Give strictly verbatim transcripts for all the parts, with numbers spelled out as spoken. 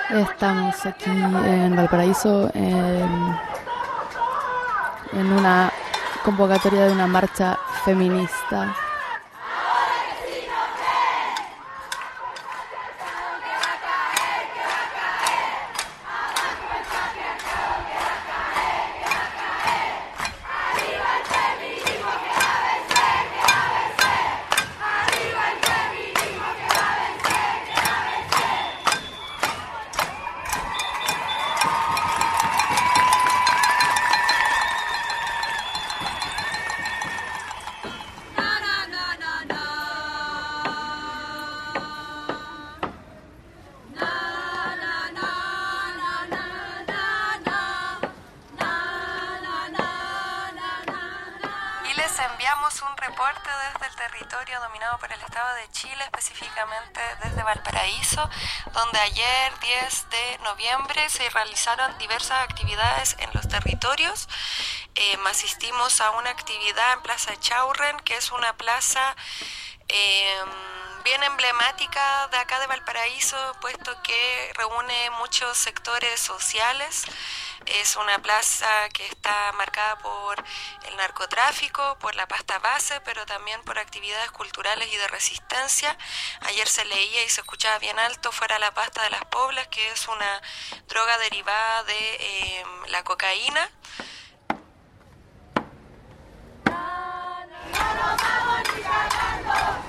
Estamos aquí en Valparaíso en, en una convocatoria de una marcha feminista. Enviamos un reporte desde el territorio dominado por el Estado de Chile, específicamente desde Valparaíso, donde ayer, diez de noviembre, se realizaron diversas actividades en los territorios. Eh, asistimos a una actividad en Plaza Echaurren, que es una plaza eh, bien emblemática de acá de Valparaíso, puesto que reúne muchos sectores sociales. Es una plaza que está marcada por el narcotráfico, por la pasta base, pero también por actividades culturales y de resistencia. Ayer se leía y se escuchaba bien alto fuera la pasta de las poblas, que es una droga derivada de eh, la cocaína. No nos vamos ni cagando.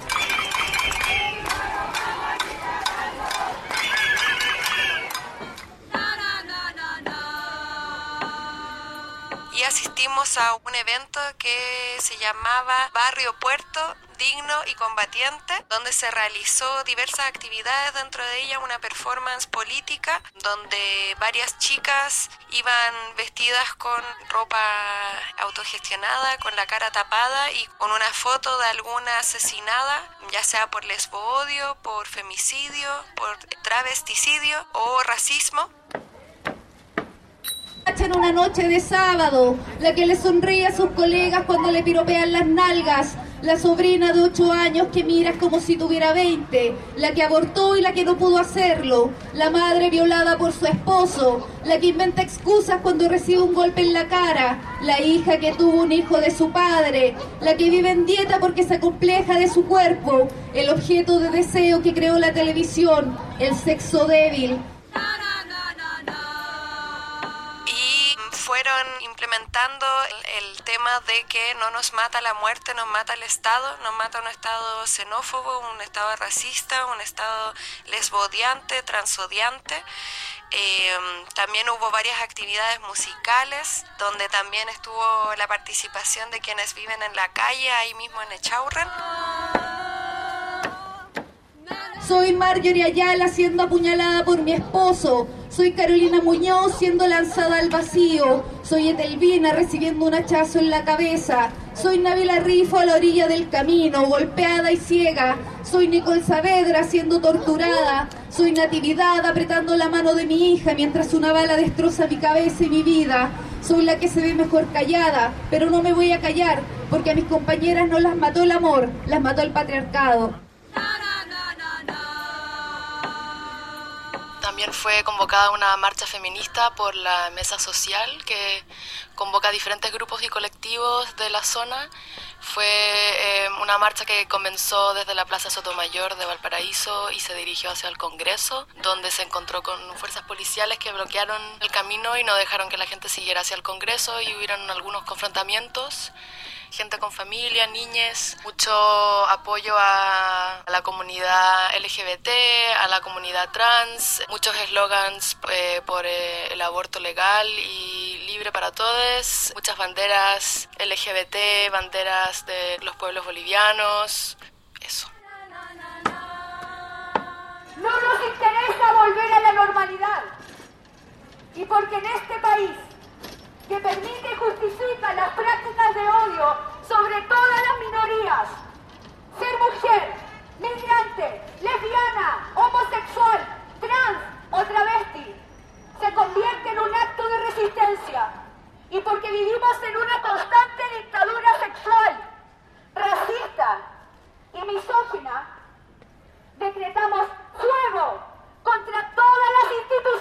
Y asistimos a un evento que se llamaba Barrio Puerto, Digno y Combatiente, donde se realizó diversas actividades, dentro de ella una performance política, donde varias chicas iban vestidas con ropa autogestionada, con la cara tapada y con una foto de alguna asesinada, ya sea por lesboodio, por femicidio, por travesticidio o racismo. En una noche de sábado, la que le sonríe a sus colegas cuando le piropean las nalgas, la sobrina de ocho años que mira como si tuviera veinte, la que abortó y la que no pudo hacerlo, la madre violada por su esposo, la que inventa excusas cuando recibe un golpe en la cara, la hija que tuvo un hijo de su padre, la que vive en dieta porque se acompleja de su cuerpo, el objeto de deseo que creó la televisión, el sexo débil. Fueron implementando el, el tema de que no nos mata la muerte, nos mata el Estado, nos mata un Estado xenófobo, un Estado racista, un Estado lesbodiante, transodiante. Eh, también hubo varias actividades musicales, donde también estuvo la participación de quienes viven en la calle, ahí mismo en Echaurren. Soy Marjorie Ayala siendo apuñalada por mi esposo. Soy Carolina Muñoz siendo lanzada al vacío. Soy Etelvina recibiendo un hachazo en la cabeza. Soy Nabila Rifo a la orilla del camino, golpeada y ciega. Soy Nicole Saavedra siendo torturada. Soy Natividad apretando la mano de mi hija mientras una bala destroza mi cabeza y mi vida. Soy la que se ve mejor callada, pero no me voy a callar, porque a mis compañeras no las mató el amor, las mató el patriarcado. También fue convocada una marcha feminista por la Mesa Social, que convoca a diferentes grupos y colectivos de la zona. Fue eh, una marcha que comenzó desde la Plaza Sotomayor de Valparaíso y se dirigió hacia el Congreso, donde se encontró con fuerzas policiales que bloquearon el camino y no dejaron que la gente siguiera hacia el Congreso, y hubieron algunos confrontamientos. Gente con familia, niñes, mucho apoyo a, a la comunidad L G B T, a la comunidad trans, muchos eslogans eh, por eh, el aborto legal y libre para todos, muchas banderas L G B T, banderas de los pueblos bolivianos, eso. No nos interesa volver a la normalidad, y porque en este país que permite y justifica las prácticas de odio sobre todas las minorías, ser mujer, migrante, lesbiana, homosexual, trans o travesti, se convierte en un acto de resistencia, y porque vivimos en una constante dictadura sexual, racista y misógina, decretamos fuego contra todas las instituciones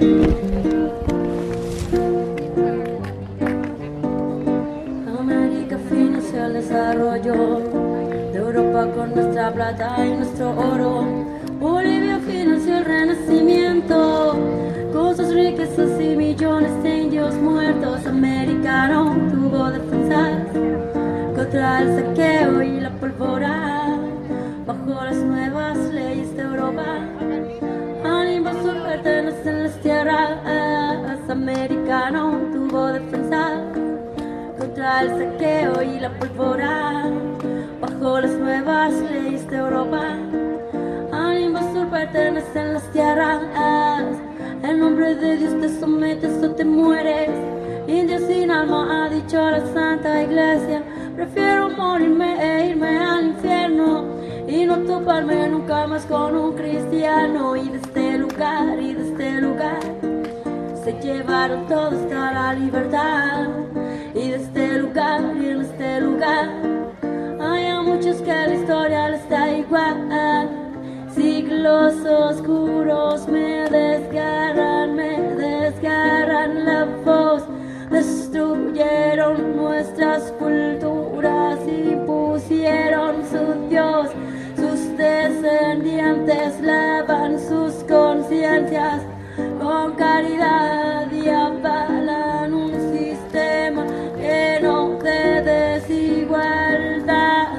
América financió el desarrollo de Europa con nuestra plata y nuestro oro. Bolivia financió el renacimiento con sus riquezas y millones de indios muertos. Americano tuvo defensas contra el saqueo y la pólvora. Bajo las nuevas leyes de Europa, al invasor pertenecen las tierras. Americano tuvo defensa contra el saqueo y la pólvora. Bajo las nuevas leyes de Europa, al invasor pertenecen las tierras. En nombre de Dios te sometes o te mueres. Indio sin alma ha dicho la Santa Iglesia. Prefiero morirme e irme al infierno y no toparme nunca más con un cristiano. Y de este lugar, y de este lugar se llevaron todos hasta la libertad. Y de este lugar, y en este lugar hay a muchos que la historia les da igual. Siglos oscuros me desgarran, me desgarran la voz. Destruyeron nuestras culturas y pusieron su Dios. Sus descendientes lavan sus conciencias con caridad y avalan un sistema lleno de desigualdad.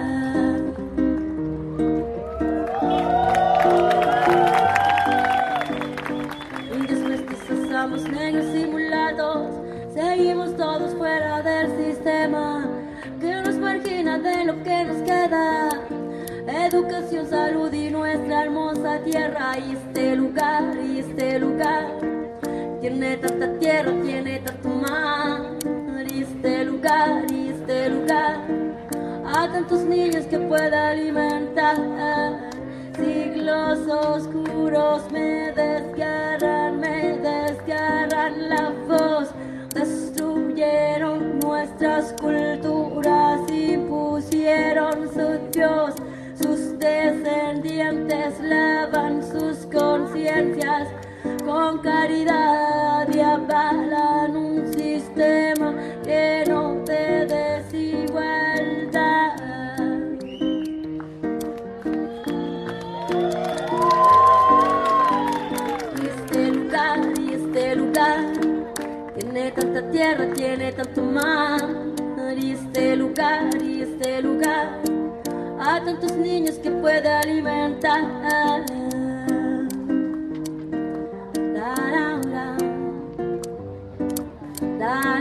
Indios mestizos, ambos negros y mulatos, seguimos todos fuera del sistema que nos margina de lo que nos queda. Educación, salud y nuestra hermosa tierra. Y este lugar, y este lugar tiene tanta tierra, tiene tanto mar. Y este lugar, y este lugar a tantos niños que puede alimentar. Siglos oscuros me desgarran, me desgarran la voz. Destruyeron nuestras culturas y pusieron su Dios. Sus descendientes lavan sus conciencias con caridad y avalan un sistema lleno de desigualdad. Y este lugar, y este lugar tiene tanta tierra, tiene tanto mar. Y este lugar, y este lugar a tantos niños que puede alimentar. La, la, la, la.